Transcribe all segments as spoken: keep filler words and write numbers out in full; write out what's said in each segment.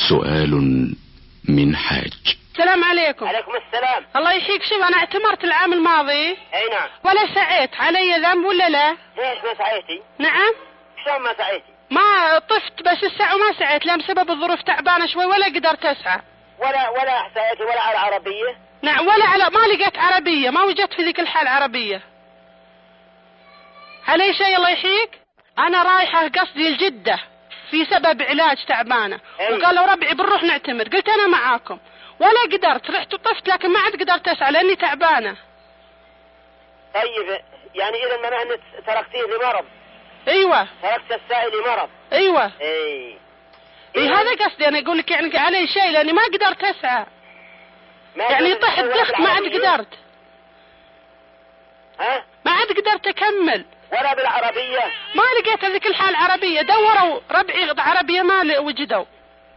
سؤال من حاج. السلام عليكم. عليكم السلام. الله يحييك. شوف أنا اعتمرت العام الماضي. أي نعم. ولا سعيت، علي ذنب ولا لا؟ ليش ما سعيتي؟ نعم. شلون ما سعيتي؟ ما طفت بس الساعة وما سعيت، لأن بسبب الظروف تعبانة شوي ولا قدرت أسعى. ولا ولا سعيتي ولا على عربية؟ نعم ولا على، ما لقيت عربية، ما وجدت في ذيك الحال عربية. علي شيء الله يحييك؟ أنا رايحة قصدي الجدة في سبب علاج تعبانة. أي. وقالوا ربعي بنروح نعتمر، قلت أنا معاكم ولا قدرت، رحت وطفت لكن ما عاد قدرت أسعى لأني تعبانة. طيب يعني إذا معناه أنك تركتيه لمرض؟ ايوه. تركت السعي لمرض؟ ايوه. اي اي هذا قصدي، انا اقول لك يعني علي شيء لاني ما قدرت اسعى. يعني طحت دخت ما عاد قدرت. ها؟ ما عاد قدرت اكمل. ولا بالعربية؟ ما لقيت هذيك الحال عربية، دوروا ربعي عربية ما وجدوا.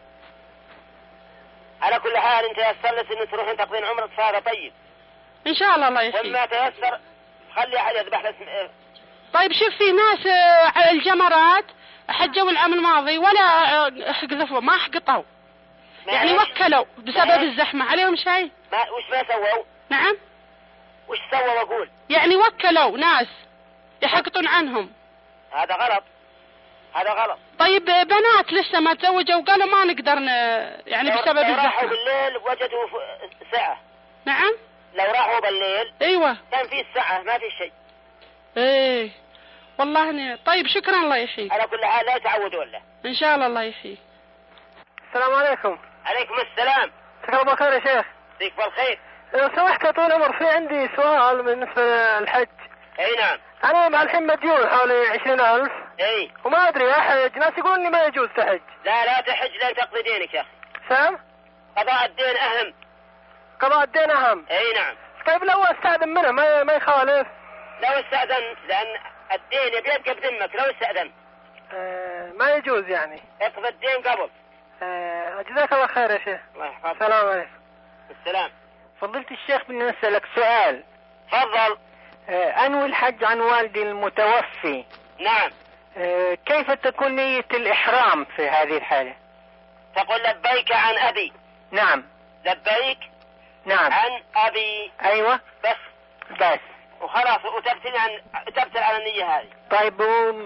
على كل حال انت يسر لك ان تروحين تقضين عمرك فهذا طيب. ان شاء الله الله يحييك. وما تيسر خلي احد يذبح لك. طيب شوف في ناس على الجمرات حجوا العام الماضي ولا حقذفوا، ما حقطوا يعني وكلوا بسبب الزحمة، عليهم شيء؟ ما وش ما سووا؟ نعم وش سووا اقول؟ يعني وكلوا ناس يحقطون عنهم. هذا غلط، هذا غلط. طيب بنات لسه ما تزوجوا وقالوا ما نقدر ن... يعني بسبب الزحمة. لو راحوا بالليل وجدوا ساعة. نعم لو راحوا بالليل ايوه كان في الساعة ما في شيء. ايه والله اني طيب شكرا الله يحييك. على كل حال لا يتعودوا له. ان شاء الله الله يحييك. السلام عليكم. عليكم السلام. مساك الله خير يا شيخ. فيك بالخير. لو سمحت يا طول العمر، في عندي سؤال بالنسبة للحج. اي نعم. انا مع الحين مديون حوالي عشرين الف. اي. وما ادري احج، ناس يقولون لي ما يجوز تحج. لا لا تحج لين تقضي دينك يا اخي. سام؟ قضاء الدين اهم. قضاء الدين اهم. اي نعم. طيب لو استأذن منه ما ما يخالف؟ لو استأذنت لان الدين يبقى بدمك لو استأذنت. آه ما يجوز يعني. اقضي الدين قبل. آه جزاك الله خير يا شيخ. الله يحفظك. السلام عليكم. السلام. فضيلة الشيخ بدي أسألك سؤال. تفضل. آه أنوي الحج عن والدي المتوفي. نعم. آه كيف تكون نية الإحرام في هذه الحالة؟ تقول لبيك عن أبي. نعم. لبيك. نعم. عن أبي. أيوة. بس. بس. وخلاص وتبتل عن تبتل على النية هذه. طيب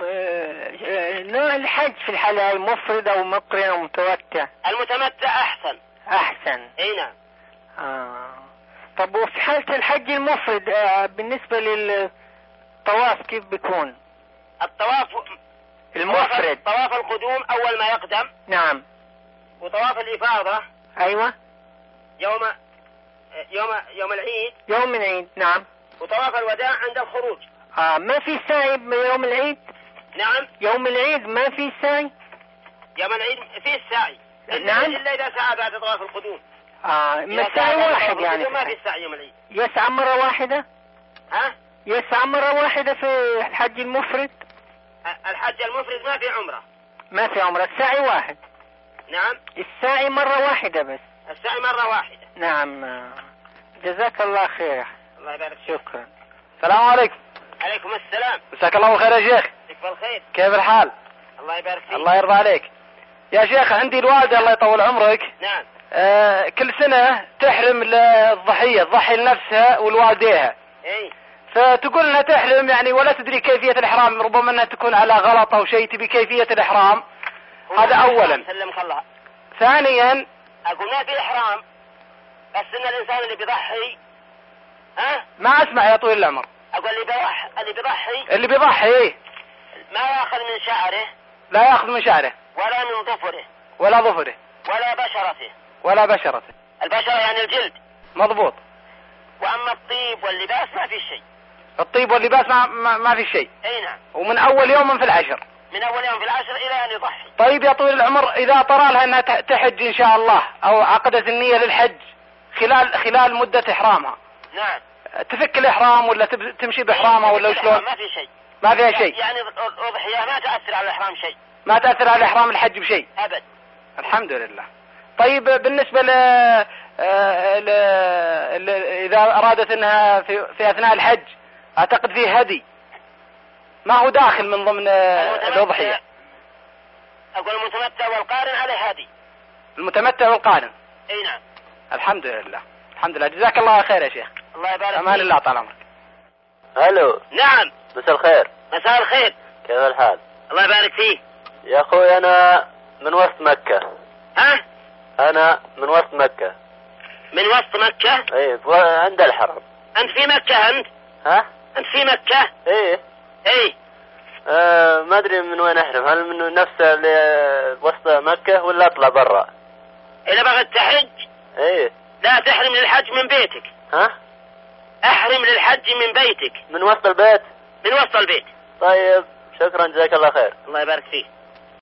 آه نوع الحج في الحالة هاي مفرد أو مقرن أو متمتع؟ المتمتع أحسن. أحسن. أي نعم. آه. طب وفي حالة الحج المفرد آه بالنسبة للطواف كيف بيكون؟ الطواف المفرد طواف القدوم أول ما يقدم. نعم. وطواف الإفاضة. أيوة. يوم يوم يوم العيد. يوم العيد نعم. وطواف الوداع عند الخروج. آه ما في سعي يوم العيد؟ نعم. يوم العيد ما في سعي؟ يوم العيد في السعي. نعم. إلا إذا سعى بعد طواف القدوم. آه ما سعي واحد يعني. ما في السعي يوم العيد. يسعى مرة واحدة؟ ها؟ يسعى مرة واحدة في الحج المفرد؟ الحج المفرد ما في عمرة. ما في عمرة، السعي واحد. نعم. السعي مرة واحدة بس. السعي مرة واحدة. نعم. جزاك الله خير. الله يبارك. شكرا. السلام عليكم. عليكم السلام. مساك الله خير يا شيخ. فيك بالخير. كيف الحال؟ الله يبارك فيك. الله يرضى عليك يا شيخ. عندي الوالدة الله يطول عمرك. نعم. آه كل سنة تحرم الضحية، تضحي لنفسها ولوالديها. اي. فتقول انها تحرم يعني ولا تدري كيفية الإحرام، ربما انها تكون على غلط او شيء، تبي كيفية الإحرام. هذا اولا. سلمك الله. ثانيا اقول ما في إحرام، بس ان الانسان اللي بيضحي ها ما اسمع يا طويل العمر. اقول اللي بيضحي اللي بيضحي اللي بيضحي ما ياخذ من شعره. لا ياخذ من شعره ولا من ظفره. ولا ظفره. ولا بشرته. ولا بشرته. البشرة يعني الجلد. مضبوط. واما الطيب واللباس ما في شيء. الطيب واللباس ما ما, ما في شيء. اي نعم. ومن اول يوم في العشر. من اول يوم في العشر الى ان يضحي. طيب يا طويل العمر، اذا طرى لها انها تحج ان شاء الله او عقدت النية للحج خلال خلال مدة احرامها. نعم. تفك الاحرام ولا تمشي باحرامها ولا شلون؟ ما في شيء. ما فيها شيء. يعني الاضحية ما تأثر على الاحرام شيء. ما تأثر على احرام الحج بشيء. ابد. الحمد لله. طيب بالنسبة ل... ل... ل... اذا ارادت انها في... في اثناء الحج اعتقد فيه هدي، ما هو داخل من ضمن الأضحية. أقول المتمتع والقارن عليه هدي. المتمتع والقارن. اي نعم. الحمد لله الحمد لله، جزاك الله خير يا شيخ. الله يبارك امان الله طال عمرك. الو. نعم. مساء الخير. مساء الخير. كيف الحال؟ الله يبارك فيه. يا اخوي انا من وسط مكة. ها؟ انا من وسط مكة. من وسط مكة؟ ايه عند الحرم. انت في مكة انت؟ ها؟ انت في مكة؟ ايه. ايه. آه ما ادري من وين احرم، هل من نفس اللي وسط مكة ولا اطلع برا؟ اذا بغيت تحج ايه لا تحرم للحج من بيتك. ها؟ احرم للحج من بيتك. من وسط البيت؟ من وسط البيت. طيب شكرا جزاك الله خير. الله يبارك فيه.